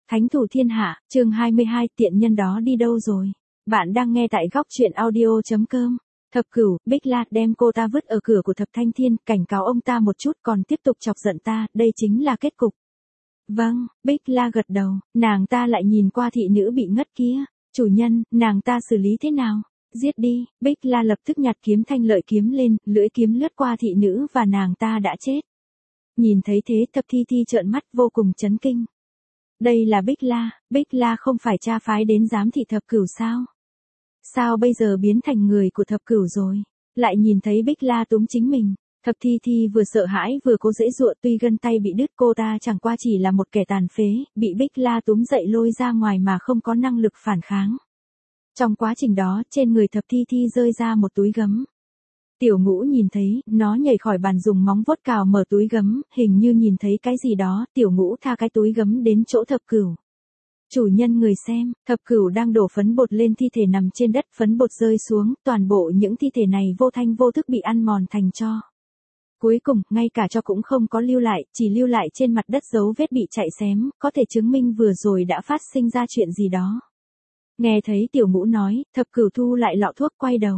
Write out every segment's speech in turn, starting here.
Thánh thủ thiên hạ, chương 22, tiện nhân đó đi đâu rồi? Bạn đang nghe tại góc truyện audio.com. Thập Cửu, Bích La đem cô ta vứt ở cửa của Thập Thanh Thiên, cảnh cáo ông ta một chút còn tiếp tục chọc giận ta, đây chính là kết cục. Vâng, Bích La gật đầu, nàng ta lại nhìn qua thị nữ bị ngất kia. Chủ nhân, nàng ta xử lý thế nào? Giết đi, Bích La lập tức nhặt kiếm thanh lợi kiếm lên, lưỡi kiếm lướt qua thị nữ và nàng ta đã chết. Nhìn thấy thế Thập Thi Thi trợn mắt vô cùng chấn kinh. Đây là Bích La không phải cha phái đến giám thị Thập Cửu sao? Sao bây giờ biến thành người của Thập Cửu rồi? Lại nhìn thấy Bích La túm chính mình. Thập Thi Thi vừa sợ hãi vừa cố giãy giụa, tuy gân tay bị đứt cô ta chẳng qua chỉ là một kẻ tàn phế, bị Bích La túm dậy lôi ra ngoài mà không có năng lực phản kháng. Trong quá trình đó, trên người Thập Thi Thi rơi ra một túi gấm. Tiểu Ngũ nhìn thấy, nó nhảy khỏi bàn dùng móng vuốt cào mở túi gấm, hình như nhìn thấy cái gì đó, Tiểu Ngũ tha cái túi gấm đến chỗ Thập Cửu. Chủ nhân người xem, Thập Cửu đang đổ phấn bột lên thi thể nằm trên đất, phấn bột rơi xuống, toàn bộ những thi thể này vô thanh vô thức bị ăn mòn thành tro. Cuối cùng, ngay cả tro cũng không có lưu lại, chỉ lưu lại trên mặt đất dấu vết bị chạy xém, có thể chứng minh vừa rồi đã phát sinh ra chuyện gì đó. Nghe thấy Tiểu Ngũ nói, Thập Cửu thu lại lọ thuốc quay đầu.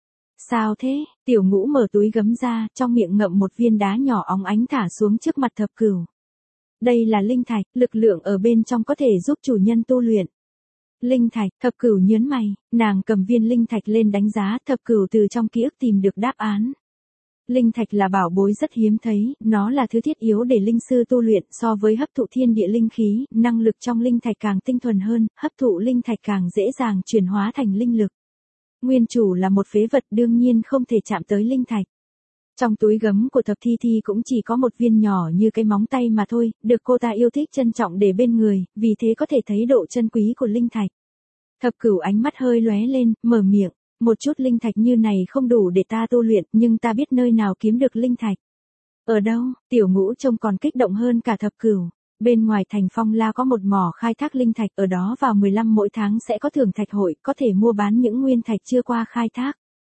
Sao thế? Tiểu Ngũ mở túi gấm ra, trong miệng ngậm một viên đá nhỏ óng ánh thả xuống trước mặt Thập Cửu. Đây là linh thạch, lực lượng ở bên trong có thể giúp chủ nhân tu luyện. Linh thạch, Thập Cửu nhớn mày, nàng cầm viên linh thạch lên đánh giá, Thập Cửu từ trong ký ức tìm được đáp án. Linh thạch là bảo bối rất hiếm thấy, nó là thứ thiết yếu để linh sư tu luyện, so với hấp thụ thiên địa linh khí, năng lực trong linh thạch càng tinh thuần hơn, hấp thụ linh thạch càng dễ dàng chuyển hóa thành linh lực. Nguyên chủ là một phế vật đương nhiên không thể chạm tới linh thạch. Trong túi gấm của Thập Thi Thi cũng chỉ có một viên nhỏ như cái móng tay mà thôi, được cô ta yêu thích trân trọng để bên người, vì thế có thể thấy độ chân quý của linh thạch. Thập Cửu ánh mắt hơi lóe lên, mở miệng, một chút linh thạch như này không đủ để ta tu luyện, nhưng ta biết nơi nào kiếm được linh thạch. Ở đâu? Tiểu Ngũ trông còn kích động hơn cả Thập Cửu. Bên ngoài thành Phong La có một mỏ khai thác linh thạch, ở đó vào 15 mỗi tháng sẽ có thưởng thạch hội, có thể mua bán những nguyên thạch chưa qua khai thác.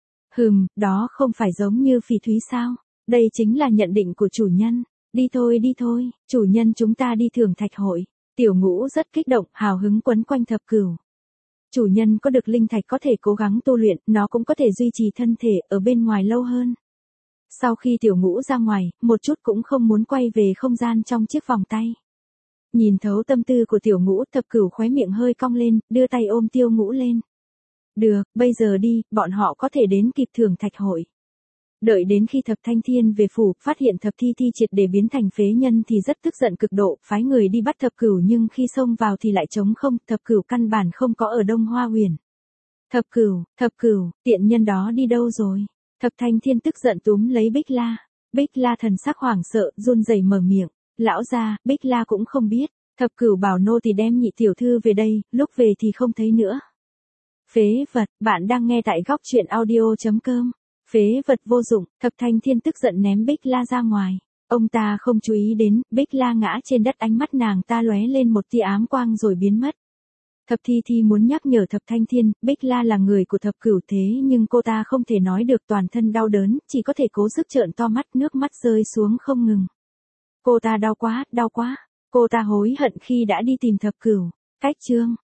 Đó không phải giống như phỉ thúy sao? Đây chính là nhận định của chủ nhân. Đi thôi, chủ nhân chúng ta đi thưởng thạch hội. Tiểu Ngũ rất kích động, hào hứng quấn quanh Thập Cửu. Chủ nhân có được linh thạch có thể cố gắng tu luyện, nó cũng có thể duy trì thân thể ở bên ngoài lâu hơn. Sau khi Tiểu Ngũ ra ngoài, một chút cũng không muốn quay về không gian trong chiếc vòng tay. Nhìn thấu tâm tư của Tiểu Ngũ, Thập Cửu khóe miệng hơi cong lên, đưa tay ôm Tiêu Ngũ lên. Được, bây giờ đi, bọn họ có thể đến kịp thưởng thạch hội. Đợi đến khi Thập Thanh Thiên về phủ, phát hiện Thập Thi Thi triệt để biến thành phế nhân thì rất tức giận cực độ, phái người đi bắt Thập Cửu nhưng khi xông vào thì lại trống không, Thập Cửu căn bản không có ở Đông Hoa Huyền. Thập Cửu, tiện nhân đó đi đâu rồi? Thập Thanh Thiên tức giận túm lấy Bích La. Bích La thần sắc hoảng sợ, run rẩy mở miệng. Lão gia, Bích La cũng không biết. Thập Cửu bảo nô tỳ đem nhị tiểu thư về đây, lúc về thì không thấy nữa. Phế vật, bạn đang nghe tại góc truyện audio.com. Phế vật vô dụng, Thập Thanh Thiên tức giận ném Bích La ra ngoài. Ông ta không chú ý đến, Bích La ngã trên đất, ánh mắt nàng ta lóe lên một tia ám quang rồi biến mất. Thập Thi Thi muốn nhắc nhở Thập Thanh Thiên, Bích La là người của Thập Cửu thế nhưng cô ta không thể nói được, toàn thân đau đớn, chỉ có thể cố sức trợn to mắt, nước mắt rơi xuống không ngừng. Cô ta đau quá, cô ta hối hận khi đã đi tìm Thập Cửu. Cách chương